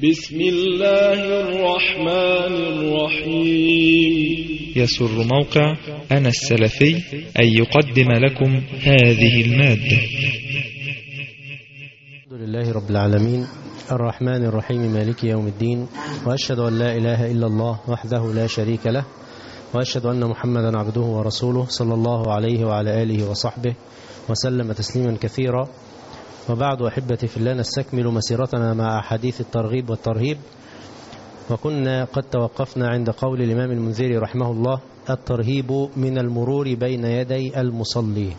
بسم الله الرحمن الرحيم. يسر موقع أنا السلفي أن يقدم لكم هذه المادة. الحمد لله رب العالمين الرحمن الرحيم مالك يوم الدين، وأشهد أن لا إله إلا الله وحده لا شريك له، وأشهد أن محمدا عبده ورسوله صلى الله عليه وعلى آله وصحبه وسلم تسليما كثيرا. وبعد، أحبتي في الله، نستكمل مسيرتنا مع أحاديث الترغيب والترهيب، وكنا قد توقفنا عند قول الإمام المنذري رحمه الله: الترهيب من المرور بين يدي المصلي.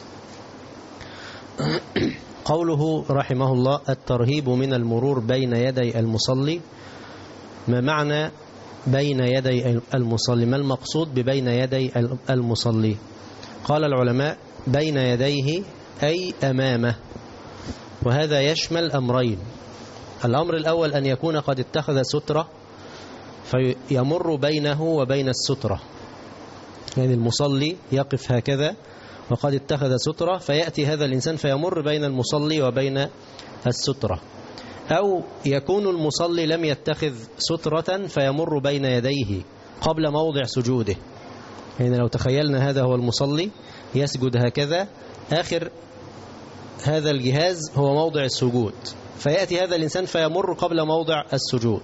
قوله رحمه الله الترهيب من المرور بين يدي المصلي، ما معنى بين يدي المصلي؟ ما المقصود ببين يدي المصلي؟ قال العلماء: بين يديه أي أمامه، وهذا يشمل أمرين. الأمر الأول أن يكون قد اتخذ سترة فيمر بينه وبين السترة، يعني المصلي يقف هكذا وقد اتخذ سترة، فيأتي هذا الإنسان فيمر بين المصلي وبين السترة. أو يكون المصلي لم يتخذ سترة فيمر بين يديه قبل موضع سجوده، يعني لو تخيلنا هذا هو المصلي يسجد هكذا، آخر هذا الجهاز هو موضع السجود، فيأتي هذا الإنسان فيمر قبل موضع السجود.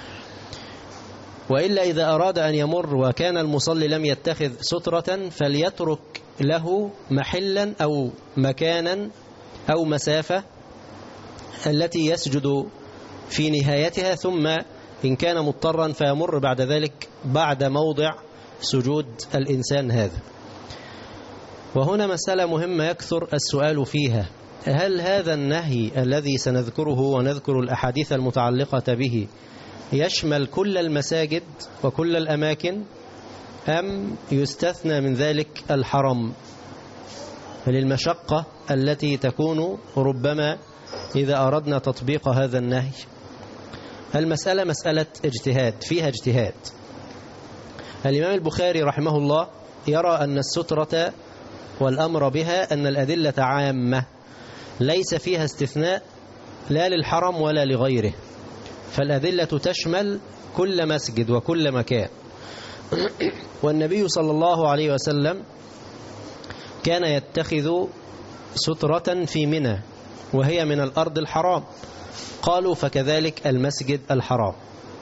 وإلا إذا أراد أن يمر وكان المصلي لم يتخذ سترة فليترك له محلا أو مكانا أو مسافة التي يسجد في نهايتها، ثم إن كان مضطرا فيمر بعد ذلك بعد موضع سجود الإنسان هذا. وهنا مسألة مهمة يكثر السؤال فيها: هل هذا النهي الذي سنذكره ونذكر الأحاديث المتعلقة به يشمل كل المساجد وكل الأماكن، أم يستثنى من ذلك الحرم للمشقة التي تكون ربما إذا أردنا تطبيق هذا النهي؟ المسألة مسألة اجتهاد، فيها اجتهاد. الإمام البخاري رحمه الله يرى أن السترة والأمر بها أن الأدلة عامة ليس فيها استثناء لا للحرم ولا لغيره، فالأدلة تشمل كل مسجد وكل مكان. والنبي صلى الله عليه وسلم كان يتخذ سترة في منى وهي من الأرض الحرام، قالوا فكذلك المسجد الحرام.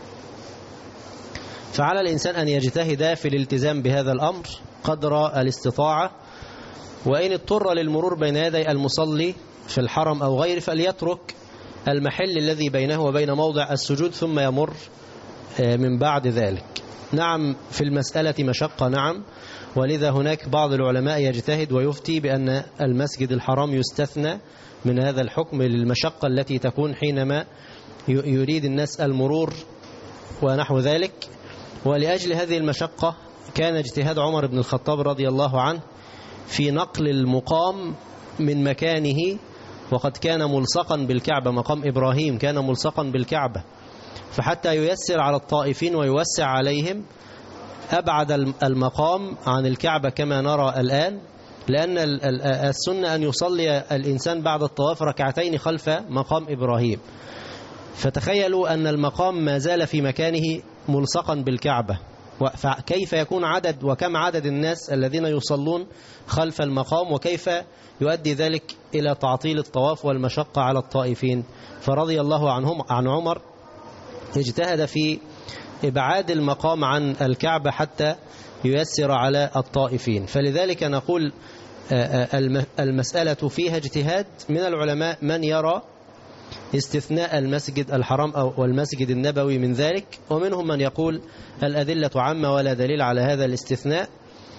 فعلى الإنسان أن يجتهد في الالتزام بهذا الأمر قدر الاستطاعة، وإن اضطر للمرور بين يدي المصلي في الحرم أو غيره فليترك المحل الذي بينه وبين موضع السجود ثم يمر من بعد ذلك. نعم، في المسألة مشقة، نعم، ولذا هناك بعض العلماء يجتهد ويفتي بأن المسجد الحرام يستثنى من هذا الحكم للمشقة التي تكون حينما يريد الناس المرور ونحو ذلك. ولأجل هذه المشقة كان اجتهاد عمر بن الخطاب رضي الله عنه في نقل المقام من مكانه، وقد كان ملصقا بالكعبة، مقام إبراهيم كان ملصقا بالكعبة، فحتى ييسر على الطائفين ويوسع عليهم أبعد المقام عن الكعبة كما نرى الآن، لأن السنة أن يصلي الإنسان بعد الطواف ركعتين خلف مقام إبراهيم. فتخيلوا أن المقام ما زال في مكانه ملصقا بالكعبة، فكيف يكون عدد وكم عدد الناس الذين يصلون خلف المقام، وكيف يؤدي ذلك إلى تعطيل الطواف والمشقة على الطائفين؟ فرضي الله عن عمر اجتهد في إبعاد المقام عن الكعبة حتى ييسر على الطائفين. فلذلك نقول المسألة فيها اجتهاد من العلماء، من يرى استثناء المسجد الحرام أو المسجد النبوي من ذلك، ومنهم من يقول الأدلة عامة ولا دليل على هذا الاستثناء.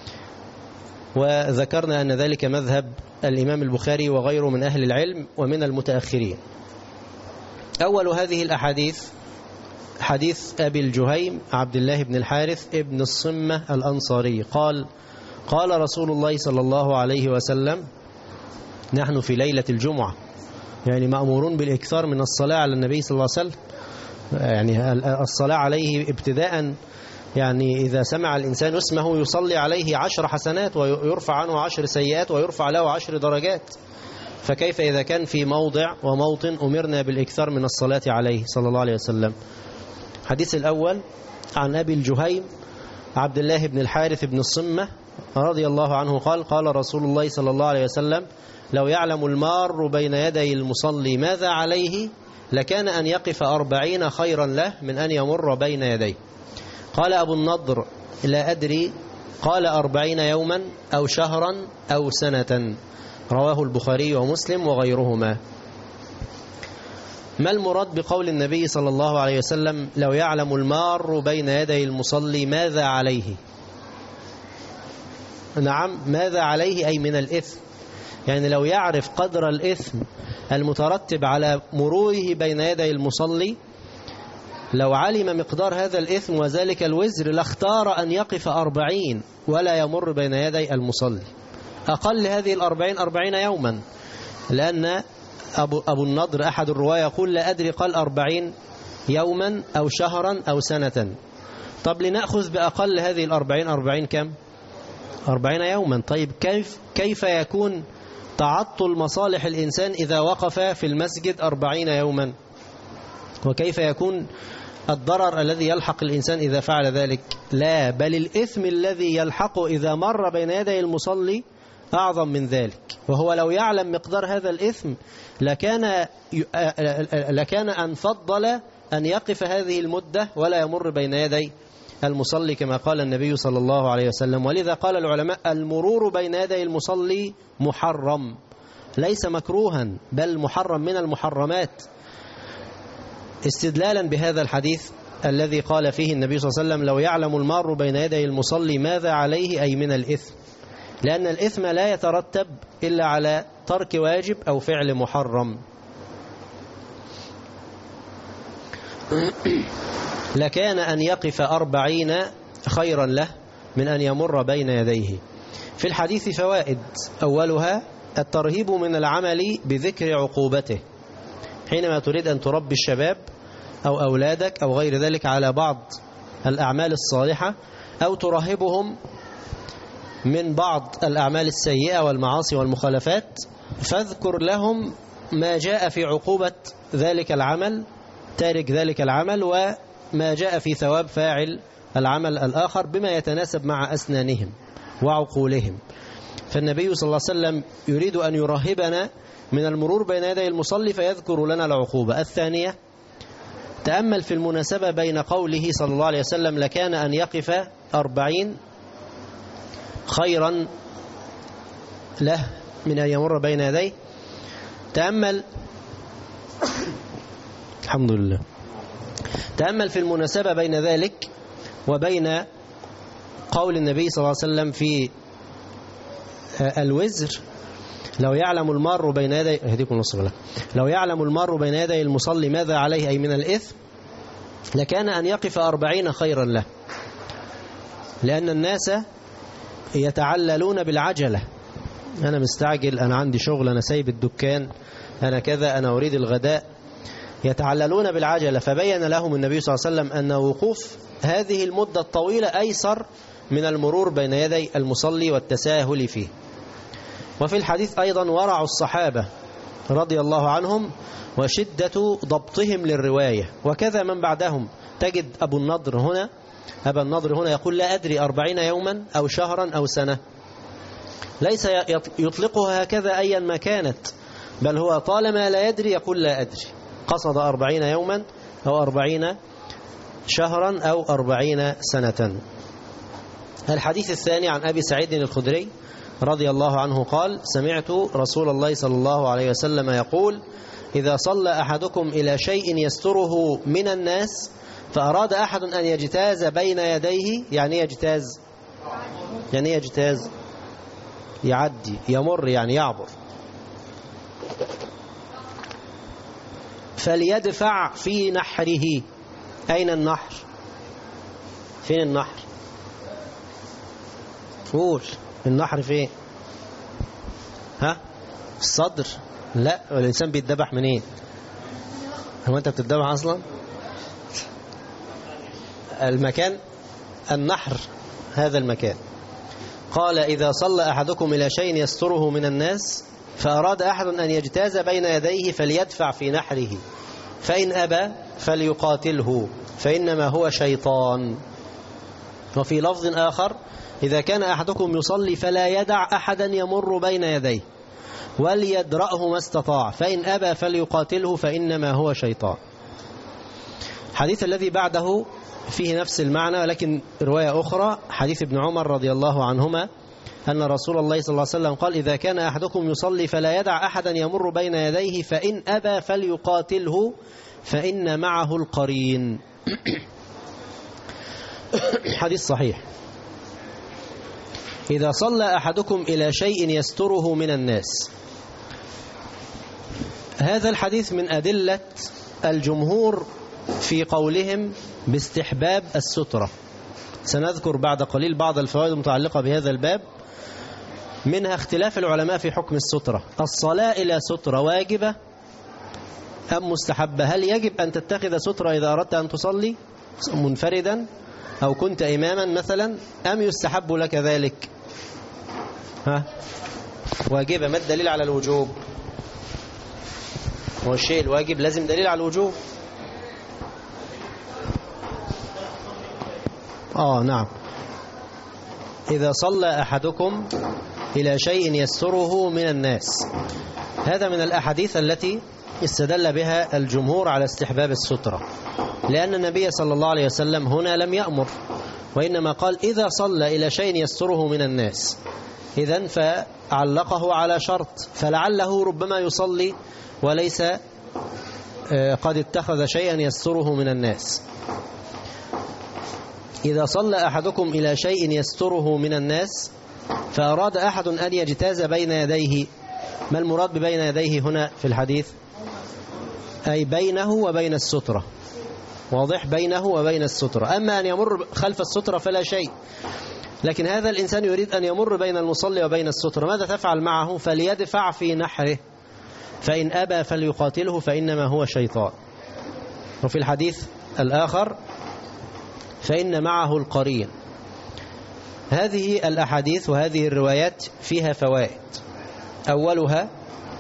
وذكرنا أن ذلك مذهب الإمام البخاري وغيره من أهل العلم ومن المتأخرين. أول هذه الأحاديث حديث أبي الجهيم عبد الله بن الحارث ابن الصمة الأنصاري قال: قال رسول الله صلى الله عليه وسلم: نحن في ليلة الجمعة، يعني مأمورون بالإكثار من الصلاة على النبي صلى الله عليه وسلم، يعني الصلاة عليه ابتداء، يعني إذا سمع الإنسان اسمه يصلي عليه 10 حسنات ويرفع عنه 10 سيئات ويرفع له 10 درجات. فكيف إذا كان في موضع وموطن أمرنا بالإكثار من الصلاة عليه صلى الله عليه وسلم. الحديث الأول عن أبي الجهيم عبد الله بن الحارث بن الصمة رضي الله عنه قال قال رسول الله صلى الله عليه وسلم لو يعلم المار بين يدي المصلي ماذا عليه لكان أن يقف 40 خيرا له من أن يمر بين يديه. قال أبو النضر لا أدري قال 40 يوما أو شهرا أو سنة. رواه البخاري ومسلم وغيرهما. ما المراد بقول النبي صلى الله عليه وسلم لو يعلم المار بين يدي المصلي ماذا عليه؟ نعم، ماذا عليه أي من الإثم، يعني لو يعرف قدر الإثم المترتب على مروره بين يدي المصلي، لو علم مقدار هذا الإثم وذلك الوزر لاختار أن يقف 40 ولا يمر بين يدي المصلي. أقل هذه 40 يوما، لأن أبو النضر أحد الرواية يقول لا أدري قال 40 يوما أو شهرا أو سنة. طب لنأخذ بأقل هذه 40 كم؟ 40 يوما. طيب كيف يكون تعطل مصالح الإنسان إذا وقف في المسجد 40 يوما؟ وكيف يكون الضرر الذي يلحق الإنسان إذا فعل ذلك؟ لا، بل الإثم الذي يلحقه إذا مر بين يدي المصلي أعظم من ذلك. وهو لو يعلم مقدار هذا الإثم لكان أن فضل أن يقف هذه المدة ولا يمر بين يدي المصلي كما قال النبي صلى الله عليه وسلم. ولذا قال العلماء المرور بين يدي المصلي محرم، ليس مكروها بل محرم من المحرمات، استدلالا بهذا الحديث الذي قال فيه النبي صلى الله عليه وسلم لو يعلم المار بين يدي المصلي ماذا عليه أي من الإثم، لأن الإثم لا يترتب إلا على ترك واجب أو فعل محرم. لكان أن يقف 40 خيرا له من أن يمر بين يديه. في الحديث فوائد، أولها الترهيب من العمل بذكر عقوبته حينما تريد أن تربي الشباب أو أولادك أو غير ذلك على بعض الأعمال الصالحة، أو ترهبهم من بعض الأعمال السيئة والمعاصي والمخالفات، فاذكر لهم ما جاء في عقوبة ذلك العمل تارك ذلك العمل وما جاء في ثواب فاعل العمل الآخر بما يتناسب مع أسنانهم وعقولهم. فالنبي صلى الله عليه وسلم يريد أن يرهبنا من المرور بين يدي المصلي فيذكر لنا العقوبة. الثانية تأمل في المناسبة بين قوله صلى الله عليه وسلم لكان أن يقف 40 خيرا له من أن يمر بين يديه. تأمل الحمد لله. تأمل في المناسبة بين ذلك وبين قول النبي صلى الله عليه وسلم في الوزر لو يعلم المار بين يدي لو يعلم المار بين يدي المصلي ماذا عليه أي من الإثم لكان أن يقف 40 خيرا له، لأن الناس يتعللون بالعجلة، أنا مستعجل، أنا عندي شغل، أنا سايب الدكان، أنا كذا، أنا أريد الغداء، يتعللون بالعجلة. فبين لهم النبي صلى الله عليه وسلم أن وقوف هذه المدة الطويلة أيسر من المرور بين يدي المصلي والتساهل فيه. وفي الحديث أيضا ورع الصحابة رضي الله عنهم وشدة ضبطهم للرواية، وكذا من بعدهم. تجد أبا النضر هنا يقول لا أدري 40 يوما أو شهرا أو سنة، ليس يطلقها هكذا أيا ما كانت، بل هو طالما لا يدري يقول لا أدري، قصد 40 يوما أو 40 شهرا أو 40 سنة. الحديث الثاني عن أبي سعيد الخدري رضي الله عنه قال سمعت رسول الله صلى الله عليه وسلم يقول إذا صلى أحدكم إلى شيء يستره من الناس فأراد أحد أن يجتاز بين يديه، يعني يجتاز يعدي، يمر يعني يعبر، فليدفع في نحره. أين النحر؟ فين النحر؟ قول النحر فين؟ الصدر؟ لا، الإنسان بيتذبح منين؟ هو أنت بتتذبح أصلا؟ المكان النحر هذا المكان. قال إذا صلى أحدكم إلى شيء يستره من الناس فأراد أحد أن يجتاز بين يديه فليدفع في نحره، فإن أبى فليقاتله فإنما هو شيطان. وفي لفظ آخر: إذا كان أحدكم يصلي فلا يدع أحدا يمر بين يديه وليدرأه ما استطاع، فإن أبى فليقاتله فإنما هو شيطان. الحديث الذي بعده فيه نفس المعنى ولكن رواية أخرى، حديث ابن عمر رضي الله عنهما أن رسول الله صلى الله عليه وسلم قال: إذا كان أحدكم يصلي فلا يدع أحدا يمر بين يديه فإن أبى فليقاتله فإن معه القرين. حديث صحيح. إذا صلى أحدكم إلى شيء يستره من الناس، هذا الحديث من أدلة الجمهور في قولهم باستحباب السترة. سنذكر بعد قليل بعض الفوائد المتعلقة بهذا الباب، منها اختلاف العلماء في حكم السترة. الصلاة إلى سترة واجبة أم مستحبة؟ هل يجب أن تتخذ سترة إذا أردت أن تصلي منفردا أو كنت إماما مثلا، أم يستحب لك ذلك؟ واجبة. ما الدليل على الوجوب؟ هو الشيء الواجب لازم دليل على الوجوب. نعم. إذا صلى أحدكم إلى شيء يستره من الناس، هذا من الأحاديث التي استدل بها الجمهور على استحباب السترة، لأن النبي صلى الله عليه وسلم هنا لم يأمر، وإنما قال: إذا صلى إلى شيء يستره من الناس. إذن فعلقه على شرط، فلعله ربما يصلي وليس قد اتخذ شيئا يستره من الناس. إذا صلى أحدكم إلى شيء يستره من الناس فأراد أحد أن يجتاز بين يديه، ما المراد ببين يديه هنا في الحديث؟ أي بينه وبين السترة، واضح؟ بينه وبين السترة. أما أن يمر خلف السترة فلا شيء، لكن هذا الإنسان يريد أن يمر بين المصلي وبين السترة، ماذا تفعل معه؟ فليدفع في نحره، فإن أبى فليقاتله فإنما هو شيطان. وفي الحديث الآخر: فإن معه القرين. هذه الأحاديث وهذه الروايات فيها فوائد. أولها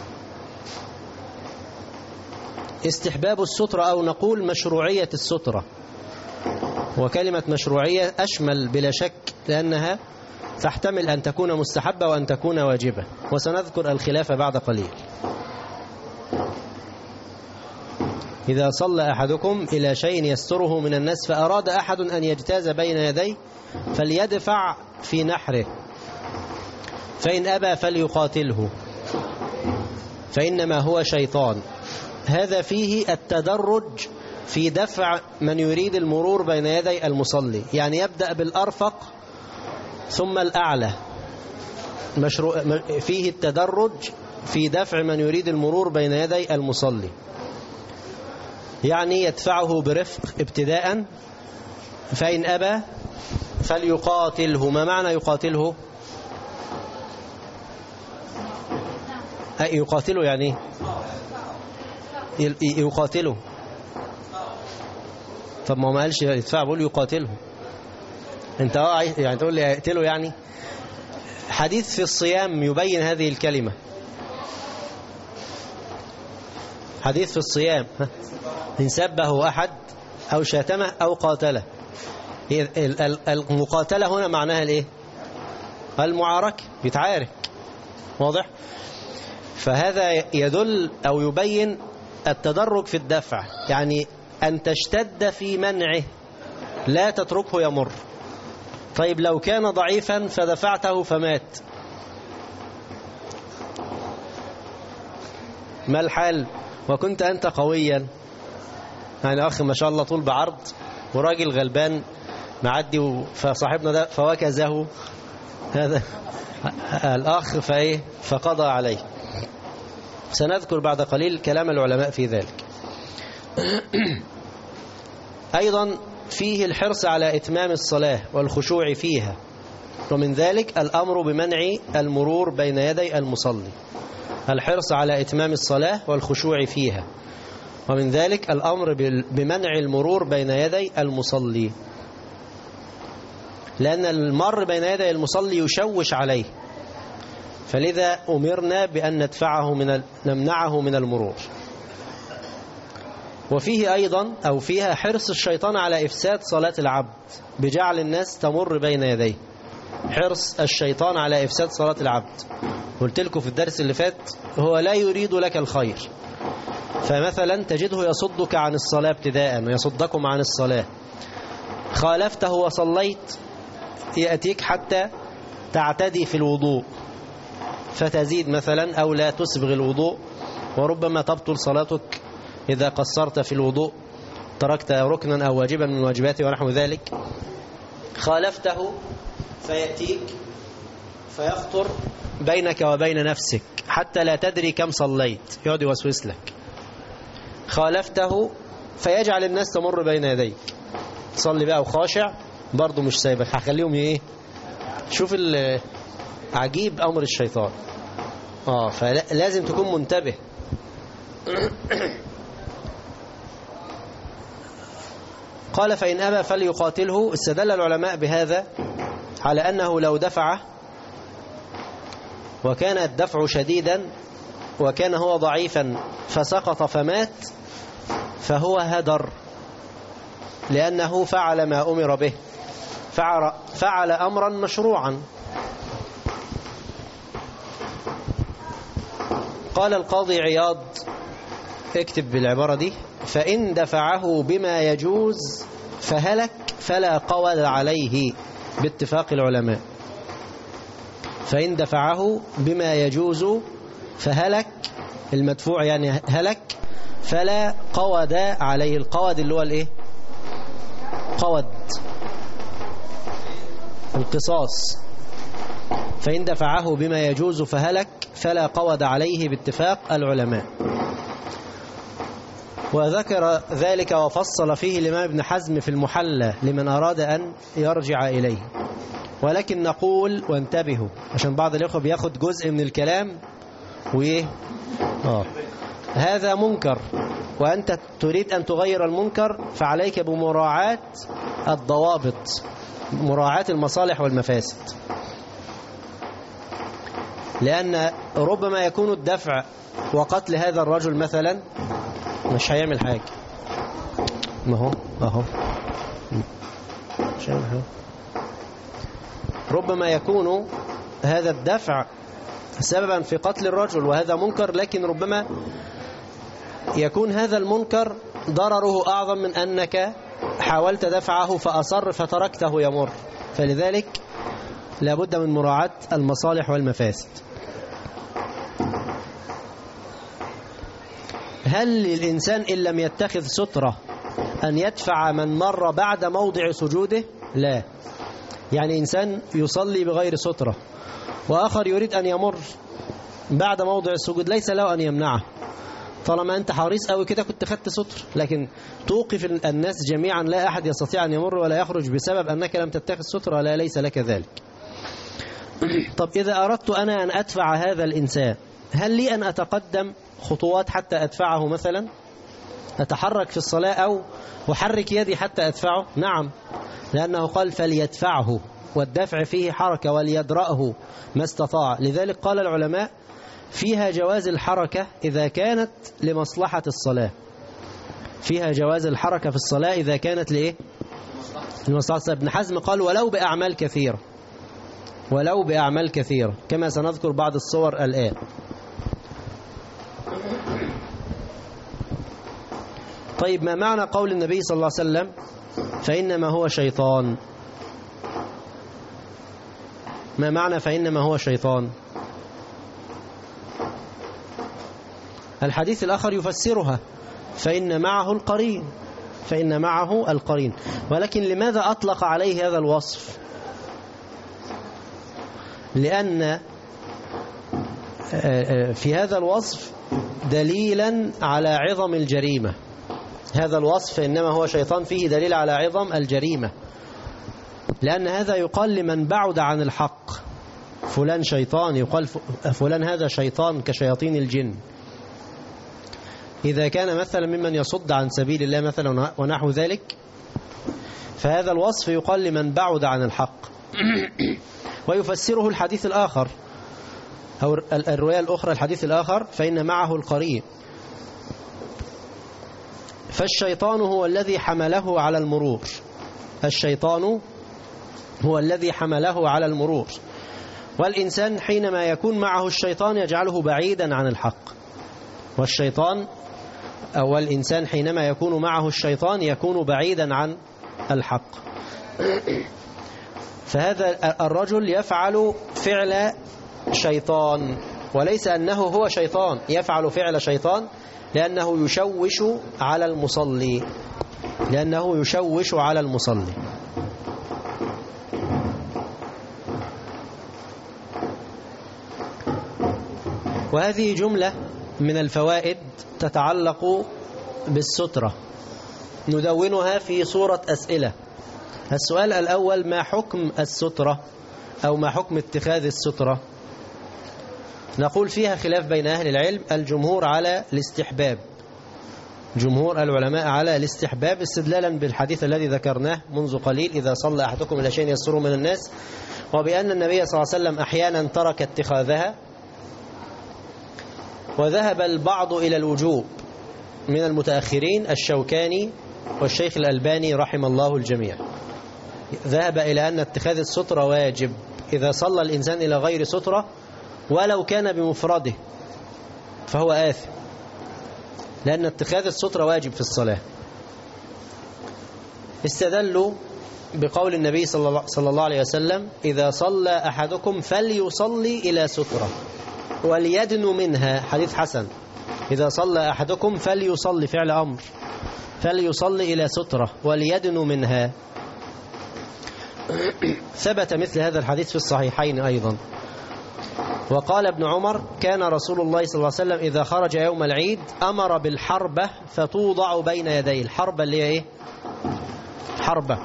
استحباب السترة، أو نقول مشروعية السترة. وكلمة مشروعية أشمل بلا شك، لأنها تحتمل أن تكون مستحبة وأن تكون واجبة، وسنذكر الخلاف بعد قليل. إذا صلى أحدكم إلى شيء يستره من الناس فأراد أحد أن يجتاز بين يديه فليدفع في نحره، فإن أبى فليقاتله فإنما هو شيطان. هذا فيه التدرج في دفع من يريد المرور بين يدي المصلي، يعني يبدأ بالأرفق ثم الأعلى. فيه التدرج في دفع من يريد المرور بين يدي المصلي، يعني يدفعه برفق ابتداء، فإن أبى فليقاتله. ما معنى يقاتله؟ يقاتله يعني يقاتله. طب ما قالش يدفع، بقول يقاتله. انت يعني تقول لي يقتله يعني. حديث في الصيام يبين هذه الكلمة. حديث في الصيام: إن سبه أحد أو شاتمه أو قاتله. المقاتلة هنا معناها الإيه؟ المعاركة، بيتعارك، واضح؟ فهذا يدل أو يبين التدرج في الدفع، يعني أن تشتد في منعه، لا تتركه يمر. طيب لو كان ضعيفا فدفعته فمات، ما الحال؟ وكنت أنت قويا، يعني أخ ما شاء الله طول بعرض وراجل غلبان معدي، فصاحبنا ده فوكزه هذا الأخ فإيه فقضى عليه. سنذكر بعد قليل كلام العلماء في ذلك. أيضا فيه الحرص على إتمام الصلاة والخشوع فيها، ومن ذلك الأمر بمنع المرور بين يدي المصلي. الحرص على إتمام الصلاة والخشوع فيها، ومن ذلك الأمر بمنع المرور بين يدي المصلي، لأن المر بين يدي المصلي يشوش عليه، فلذا أمرنا بأن نمنعه من المرور. وفيه أيضا أو فيها حرص الشيطان على إفساد صلاة العبد بجعل الناس تمر بين يديه. حرص الشيطان على إفساد صلاة العبد، قلت لكم في الدرس اللي فات هو لا يريد لك الخير، فمثلا تجده يصدك عن الصلاة ابتداء ويصدكم عن الصلاة، خالفته وصليت يأتيك حتى تعتدي في الوضوء فتزيد مثلا أو لا تسبغ الوضوء، وربما تبطل صلاتك إذا قصرت في الوضوء، تركت ركنا أو واجبا من واجباته ونحو ذلك. خالفته فيأتيك فيخطر بينك وبين نفسك حتى لا تدري كم صليت، يقعد يوسوس لك. خالفته فيجعل الناس تمر بين يديك، تصلي بقى وخاشع برضه مش سايبك، هخليهم ايه. شوف عجيب أمر الشيطان. فلازم تكون منتبه. قال فإن أبى فليقاتله. استدل العلماء بهذا على أنه لو دفعه وكان الدفع شديدا وكان هو ضعيفا فسقط فمات فهو هدر، لأنه فعل ما أمر به، فعل أمرا مشروعا. قال القاضي عياض، اكتب بالعبارة دي: فإن دفعه بما يجوز فهلك فلا قول عليه باتفاق العلماء. فإن دفعه بما يجوز فهلك، المدفوع يعني هلك، فلا قود عليه. القود اللي هو الايه؟ قود القصاص. فإن دفعه بما يجوز فهلك فلا قود عليه باتفاق العلماء. وذكر ذلك وفصل فيه الإمام ابن حزم في المحلى لمن أراد أن يرجع إليه. ولكن نقول وانتبهوا، عشان بعض الإخوة بياخد جزء من الكلام وإيه هذا منكر وأنت تريد أن تغير المنكر، فعليك بمراعاة الضوابط، مراعاة المصالح والمفاسد. لأن ربما يكون الدفع وقتل هذا الرجل مثلا مش هيعمل حاجة، ما هو مش هيعمل حاجة. ربما يكون هذا الدفع سببا في قتل الرجل وهذا منكر، لكن ربما يكون هذا المنكر ضرره أعظم من أنك حاولت دفعه فأصر فتركته يمر. فلذلك لابد من مراعاة المصالح والمفاسد. هل للإنسان إن لم يتخذ سترة أن يدفع من مر بعد موضع سجوده؟ لا. يعني إنسان يصلي بغير سترة وآخر يريد أن يمر بعد موضع السجود، ليس له أن يمنعه. طالما أنت حريص أوي كده كنت خدت ستر، لكن توقف الناس جميعا، لا أحد يستطيع أن يمر ولا يخرج بسبب أنك لم تتخذ سترة، لا، ليس لك ذلك. طب إذا أردت أنا أن أدفع هذا الإنسان، هل لي أن أتقدم خطوات حتى أدفعه؟ مثلا أتحرك في الصلاة أو أحرك يدي حتى أدفعه؟ نعم، لأنه قال فليدفعه، والدفع فيه حركة، وليدرأه ما استطاع. لذلك قال العلماء فيها جواز الحركة إذا كانت لمصلحة الصلاة. فيها جواز الحركة في الصلاة إذا كانت لإيه؟ لمصلحة الصلاة. ابن حزم قال ولو بأعمال كثيرة، ولو بأعمال كثيرة، كما سنذكر بعض الصور الآن. طيب، ما معنى قول النبي صلى الله عليه وسلم فإنما هو شيطان؟ ما معنى فإنما هو شيطان؟ الحديث الآخر يفسرها فإن معه القرين، فإن معه القرين. ولكن لماذا أطلق عليه هذا الوصف؟ لأن في هذا الوصف دليلا على عظم الجريمة. هذا الوصف فإنما هو شيطان فيه دليل على عظم الجريمة، لأن هذا يقال لمن بعد عن الحق فلان شيطان، يقال فلان هذا شيطان كشياطين الجن. إذا كان مثلا ممن يصد عن سبيل الله مثلا ونحو ذلك، فهذا الوصف يقال لمن بعد عن الحق. ويفسره الحديث الآخر أو الرواية الأخرى الحديث الآخر فإن معه القرين. فالشيطان هو الذي حمله على المرور، الشيطان هو الذي حمله على المرور، والإنسان حينما يكون معه الشيطان يجعله بعيدا عن الحق، والشيطان أو الإنسان حينما يكون معه الشيطان يكون بعيدا عن الحق. فهذا الرجل يفعل فعل شيطان، وليس أنه هو شيطان، يفعل فعل شيطان لأنه يشوش على المصلي، لأنه يشوش على المصلي. وهذه جملة من الفوائد تتعلق بالسترة ندونها في صورة أسئلة. السؤال الأول: ما حكم السترة أو ما حكم اتخاذ السترة؟ نقول فيها خلاف بين أهل العلم. الجمهور على الاستحباب، جمهور العلماء على الاستحباب استدلالا بالحديث الذي ذكرناه منذ قليل: إذا صلى أحدكم إلى شيء يستره من الناس، وبأن النبي صلى الله عليه وسلم أحيانا ترك اتخاذها. وذهب البعض إلى الوجوب من المتأخرين، الشوكاني والشيخ الألباني رحم الله الجميع، ذهب إلى أن اتخاذ السترة واجب إذا صلى الإنسان إلى غير سترة ولو كان بمفرده فهو آثم، لأن اتخاذ السترة واجب في الصلاة. استدلوا بقول النبي صلى الله عليه وسلم: إذا صلى أحدكم فليصلي إلى سترة وليدن منها، حديث حسن. إذا صلى أحدكم فليصلي، فعل أمر، فليصلي إلى سترة وليدن منها. ثبت مثل هذا الحديث في الصحيحين أيضا. وقال ابن عمر: كان رسول الله صلى الله عليه وسلم إذا خرج يوم العيد أمر بالحربة فتوضع بين يديه. الحربة اللي هي إيه؟ حربة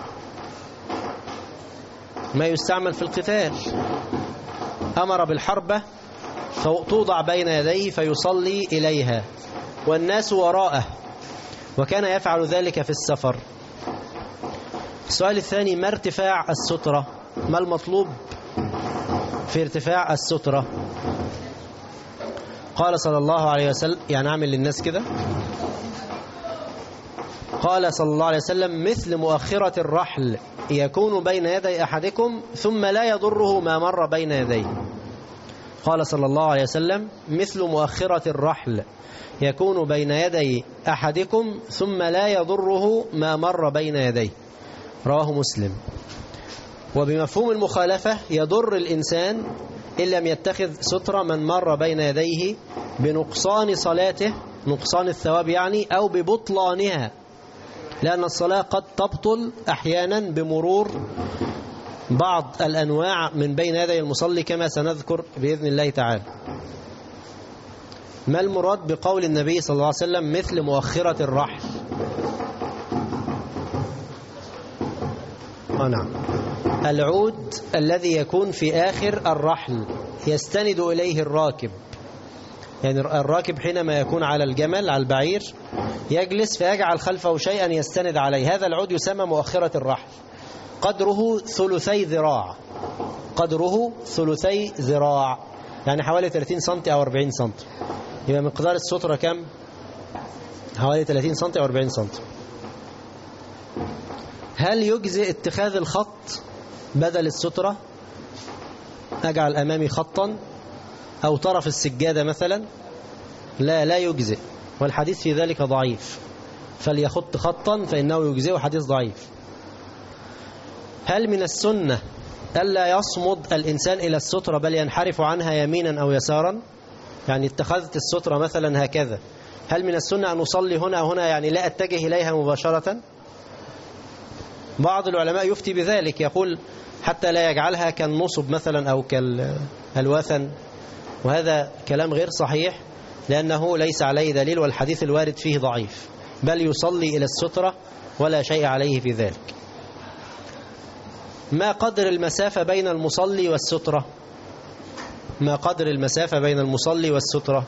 ما يستعمل في القتال. أمر بالحربة فتوضع بين يديه فيصلي إليها والناس وراءه، وكان يفعل ذلك في السفر. السؤال الثاني: ما ارتفاع السترة؟ ما المطلوب في ارتفاع السترة؟ قال صلى الله عليه وسلم، يعني أعمل للناس كده، قال صلى الله عليه وسلم: مثل مؤخرة الرحل يكون بين يدي أحدكم ثم لا يضره ما مر بين يديه. قال صلى الله عليه وسلم: مثل مؤخرة الرحل يكون بين يدي أحدكم ثم لا يضره ما مر بين يديه. رواه مسلم. وبمفهوم المخالفة يضر الإنسان إن لم يتخذ سترة من مر بين يديه بنقصان صلاته، نقصان الثواب يعني، أو ببطلانها، لأن الصلاة قد تبطل أحيانا بمرور بعض الأنواع من بين يدي المصلي كما سنذكر بإذن الله تعالى. ما المراد بقول النبي صلى الله عليه وسلم مثل مؤخرة الرحل؟ نعم، العود الذي يكون في آخر الرحل يستند إليه الراكب، يعني الراكب حينما يكون على الجمل على البعير يجلس فيجعل خلفه شيئا يستند عليه، هذا العود يسمى مؤخرة الرحل، قدره ثلثي ذراع، قدره ثلثي ذراع، يعني حوالي 30 سنتي أو 40 سنتي. يبقى مقدار السترة كم؟ حوالي 30 سنتي أو 40 سنتي. هل يجزئ اتخاذ الخط بدل السترة؟ أجعل أمامي خطا أو طرف السجادة مثلا؟ لا يجزئ، والحديث في ذلك ضعيف، فليخط خطا فإنه يجزئ، حديث ضعيف. هل من السنة ألا يصمد الإنسان إلى السترة بل ينحرف عنها يمينا أو يسارا؟ يعني اتخذت السترة مثلا هكذا، هل من السنة أن أصلي هنا أو هنا، يعني لا أتجه إليها مباشرة؟ بعض العلماء يفتي بذلك، يقول حتى لا يجعلها كالنصب مثلا أو كالوثن، وهذا كلام غير صحيح لأنه ليس عليه دليل، والحديث الوارد فيه ضعيف، بل يصلي إلى السترة ولا شيء عليه في ذلك. ما قدر المسافة بين المصلي والسترة؟ ما قدر المسافة بين المصلي والسترة؟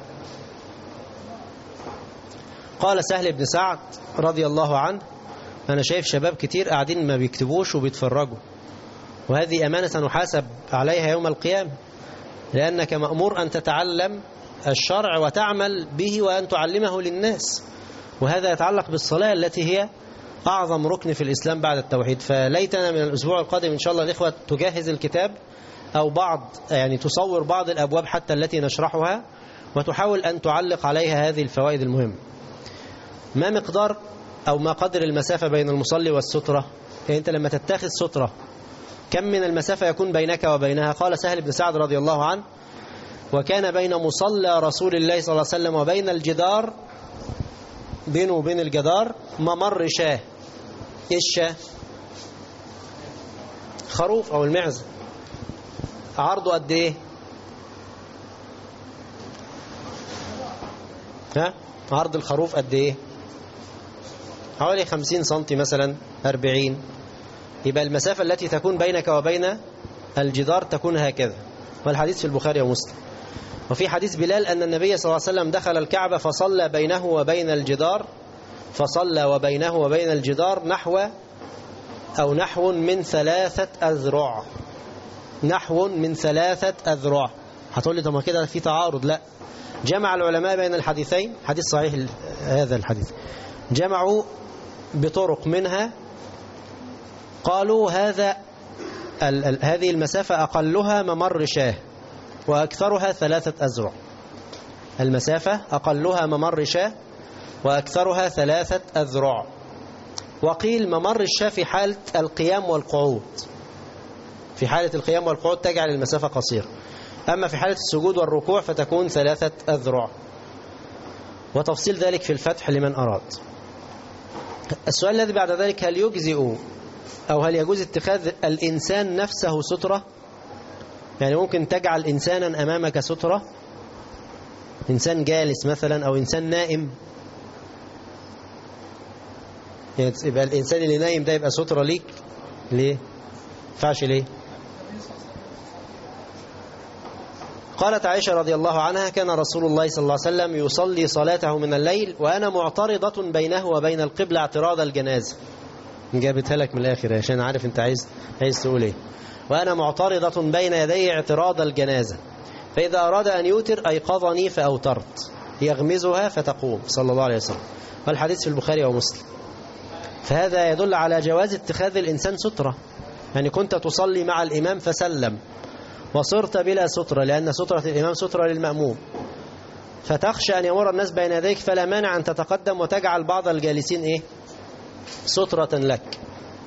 قال سهل بن سعد رضي الله عنه: أنا شايف شباب كتير قاعدين ما بيكتبوش وبيتفرجوا، وهذه أمانة نحاسب عليها يوم القيامة. لأنك مأمور أن تتعلم الشرع وتعمل به وأن تعلمه للناس، وهذا يتعلق بالصلاة التي هي أعظم ركن في الإسلام بعد التوحيد. فليتنا من الأسبوع القادم إن شاء الله الإخوة تجهز الكتاب أو تصور بعض الأبواب حتى التي نشرحها، وتحاول أن تعلق عليها هذه الفوائد المهمة. ما مقدار أو ما قدر المسافة بين المصلي والسترة؟ يعني أنت لما تتخذ سترة كم من المسافة يكون بينك وبينها؟ قال سهل بن سعد رضي الله عنه: وكان بين مصلى رسول الله صلى الله عليه وسلم وبين الجدار، بينه وبين الجدار ممر شاه. إيه الشاه؟ خروف أو المعزة. عرضه قد إيه؟ عرض الخروف قد إيه؟ حوالي 50 سنتي مثلا، 40. يبقى المسافة التي تكون بينك وبين الجدار تكون هكذا. والحديث في البخاري ومسلم. وفي حديث بلال أن النبي صلى الله عليه وسلم دخل الكعبة فصلى بينه وبين الجدار، نحو من 3 أذرع. نحو من 3 أذرع. هتقول لي طب ما كده في تعارض؟ لا، جمع العلماء بين الحديثين. حديث صحيح هذا الحديث، جمعوا بطرق منها، قالوا هذه المسافة أقلها ممر شاه وأكثرها 3 أذرع. المسافة أقلها ممر شاه وأكثرها 3 أذرع. وقيل ممر الشاه في حالة القيام والقعود، في حالة القيام والقعود تجعل المسافة قصيرة، أما في حالة السجود والركوع فتكون 3 أذرع. وتفصيل ذلك في الفتح لمن أراد. السؤال الذي بعد ذلك: هل يجزئ أو هل يجوز اتخاذ الإنسان نفسه سترة؟ يعني ممكن تجعل إنسانا أمامك سترة، إنسان جالس مثلا أو إنسان نائم، يعني يبقى الإنسان اللي نايم ده يبقى سترة ليك. ليه؟ فعش ليه؟ قالت عائشة رضي الله عنها: كان رسول الله صلى الله عليه وسلم يصلي صلاته من الليل وأنا معترضة بينه وبين القبلة اعتراض الجنازة. جابتها لك من الآخر عشان عارف أنت عايز تقول إيه. وأنا معترضة بين يدي اعتراض الجنازة، فإذا أراد أن يوتر أيقظني فأوترت، يغمزها فتقوم صلى الله عليه وسلم. والحديث في البخاري ومسلم. فهذا يدل على جواز اتخاذ الإنسان سترة. يعني كنت تصلي مع الإمام فسلم وصرت بلا سترة، لأن سترة الإمام سترة للمأموم، فتخشى أن يمر الناس بين يديك، فلا مانع أن تتقدم وتجعل بعض الجالسين سترة لك.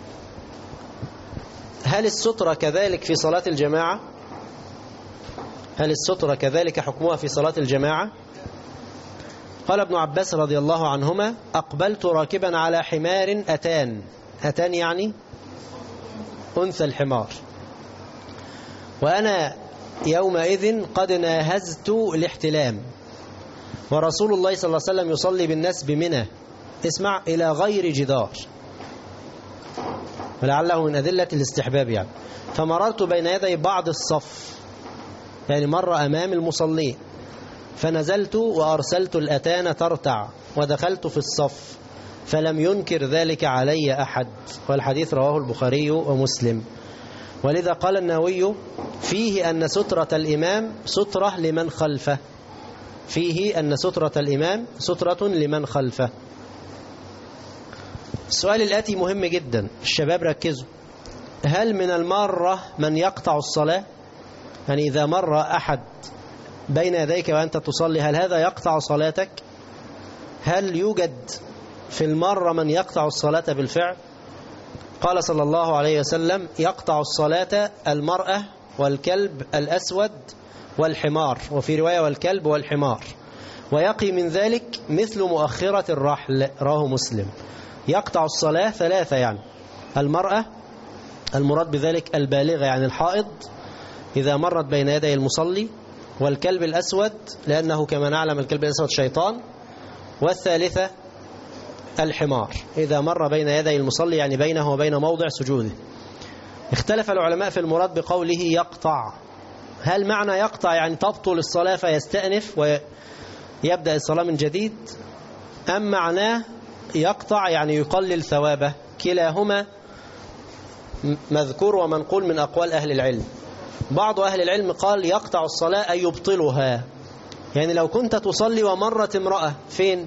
هل السترة كذلك في صلاة الجماعة؟ هل السترة كذلك حكمها في صلاة الجماعة؟ قال ابن عباس رضي الله عنهما: أقبلت راكبا على حمار أتان يعني أنثى الحمار، وأنا يومئذ قد ناهزت الاحتلام، ورسول الله صلى الله عليه وسلم يصلي بالناس بمنى، اسمع، إلى غير جدار، ولعله من أدلة الاستحباب يعني. فمررت بين يدي بعض الصف، يعني مر أمام المصلين، فنزلت وأرسلت الأتان ترتع ودخلت في الصف، فلم ينكر ذلك علي أحد. والحديث رواه البخاري ومسلم. ولذا قال النووي: فيه أن سترة الإمام سترة لمن خلفه. فيه أن سترة الإمام سترة لمن خلفه. السؤال الآتي مهم جدا، الشباب ركزوا: هل من المارة من يقطع الصلاة؟ يعني إذا مر أحد بين يديك وأنت تصلي، هل هذا يقطع صلاتك؟ هل يوجد في المرة من يقطع الصلاة بالفعل؟ قال صلى الله عليه وسلم: يقطع الصلاة المرأة والكلب الأسود والحمار، وفي رواية والكلب والحمار، ويقي من ذلك مثل مؤخرة الرحل، رواه مسلم. يقطع الصلاة 3 يعني: المرأة، المراد بذلك البالغة يعني الحائض إذا مرت بين يدي المصلي، والكلب الأسود لأنه كما نعلم الكلب الأسود شيطان، والثالثة الحمار إذا مر بين يدي المصلي يعني بينه وبين موضع سجوده. اختلف العلماء في المراد بقوله يقطع، هل معنى يقطع يعني تبطل الصلاة فيستأنف ويبدأ الصلاة من جديد، أم معناه يقطع يعني يقلل ثوابه؟ كلاهما مذكور ومنقول من أقوال أهل العلم. بعض أهل العلم قال يقطع الصلاة أي يبطلها، يعني لو كنت تصلي ومرت امرأة فين؟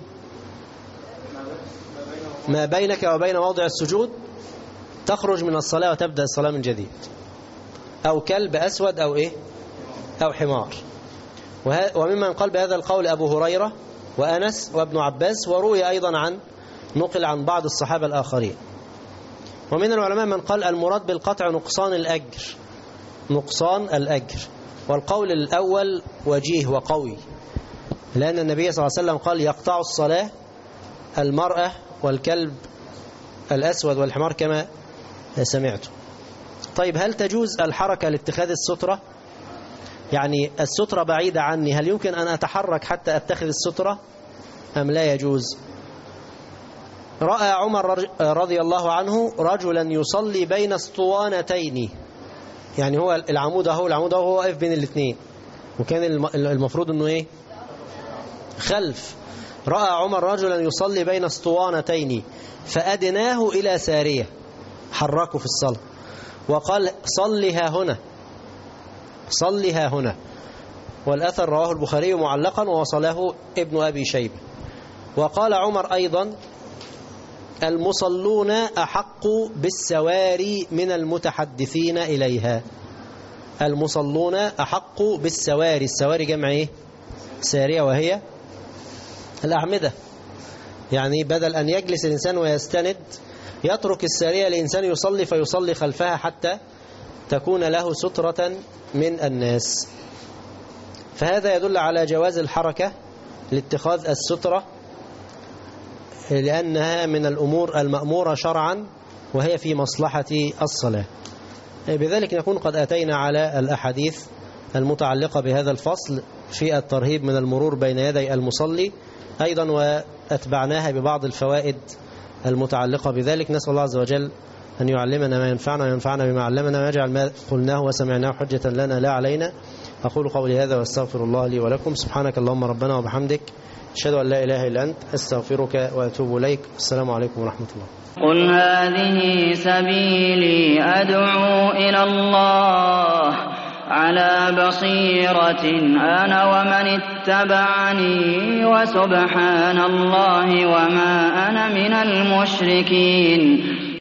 ما بينك وبين موضع السجود، تخرج من الصلاة وتبدأ الصلاة من جديد. أو كلب أسود أو إيه؟ أو حمار. وممن قال بهذا القول أبو هريرة وأنس وابن عباس، وروي أيضا نقل عن بعض الصحابة الآخرين. ومن العلماء من قال المراد بالقطع نقصان الأجر، نقصان الأجر. والقول الأول وجيه وقوي، لأن النبي صلى الله عليه وسلم قال يقطع الصلاة المرأة والكلب الأسود والحمار كما سمعت. طيب هل تجوز الحركة لاتخاذ السترة؟ يعني السترة بعيدة عني، هل يمكن أن أتحرك حتى أتخذ السترة أم لا يجوز؟ رأى عمر رضي الله عنه رجلا يصلي بين اسطوانتين، يعني هو العمود هو واقف بين الاثنين، وكان المفروض أنه إيه؟ خلف. رأى عمر رجلا يصلي بين اسطوانتين فأدناه إلى سارية، حركه في الصلاة وقال صلها هنا، صلها هنا. والأثر رواه البخاري معلقا ووصله ابن أبي شيبة. وقال عمر أيضا المصلون أحق بالسواري من المتحدثين إليها. المصلون أحق بالسواري، السواري جمع إيه؟ سارية، وهي الأعمدة. يعني بدل أن يجلس الإنسان ويستند يترك السارية لإنسان يصلي فيصلي خلفها حتى تكون له سترة من الناس. فهذا يدل على جواز الحركة لاتخاذ السترة، لأنها من الأمور المأمورة شرعا وهي في مصلحة الصلاة. بذلك نكون قد أتينا على الأحاديث المتعلقة بهذا الفصل في الترهيب من المرور بين يدي المصلي أيضا، وأتبعناها ببعض الفوائد المتعلقة بذلك. نسأل الله عز وجل أن يعلمنا ما ينفعنا وينفعنا بما علمنا، ويجعل ما قلناه وسمعناه حجة لنا لا علينا. أقول قولي هذا واستغفر الله لي ولكم. سبحانك اللهم ربنا وبحمدك، أشهد أن لا إله إلا أنت، أستغفرك وأتوب إليك. السلام عليكم ورحمة الله. قل هذه سبيلي أدعو إلى الله على بصيرة أنا ومن اتبعني، وسبحان الله وما أنا من المشركين.